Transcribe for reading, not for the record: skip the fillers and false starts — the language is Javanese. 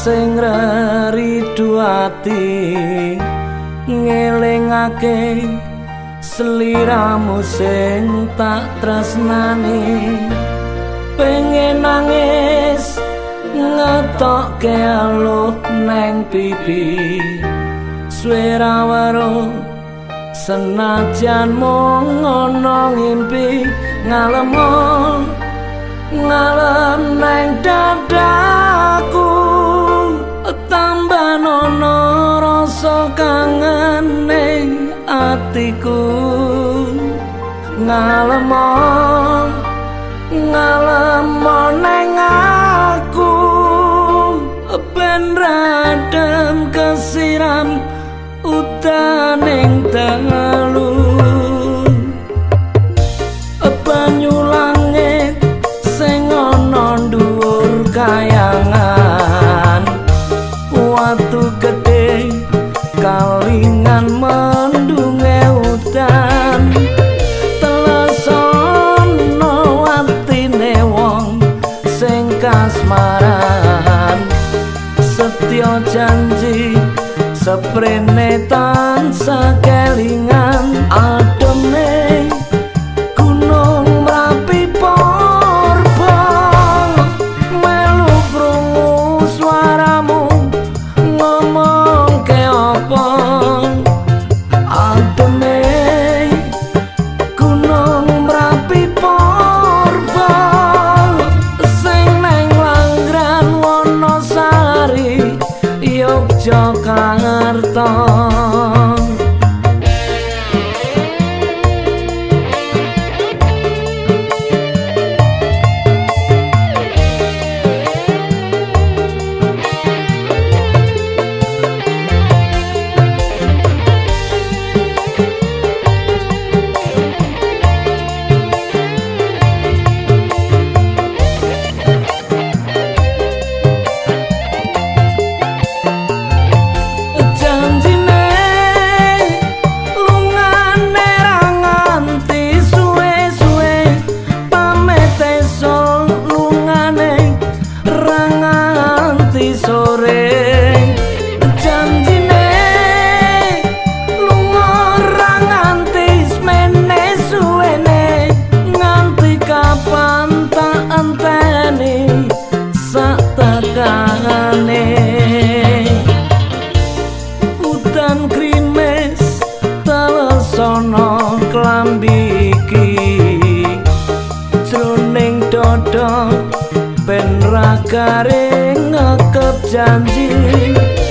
sing ridu ati ngelingake sliramu sing tak tresnani pengen nangis ngetokke aluh neng pipi swara weruh senajan mung ana ngimpi ngalem neng dadaku tambah nono rasa kangen ning atiku ngalem neng aku ben radem kesiram utaning dalu banyu langit sing ana dhuwur kayangan watu gedhe kalingan mendunge udan telesono watine wong sing kasmaran setya janji seprene tansah kelingan ademe gunung Merapi Porba melu krungu swaramu ngomong ke apa ademe gunung Merapi Porba sing neng Langran Wonosari Yogyakarta. Udan krimis telesono klambi iki jroning dada ben ra garing ngekep janji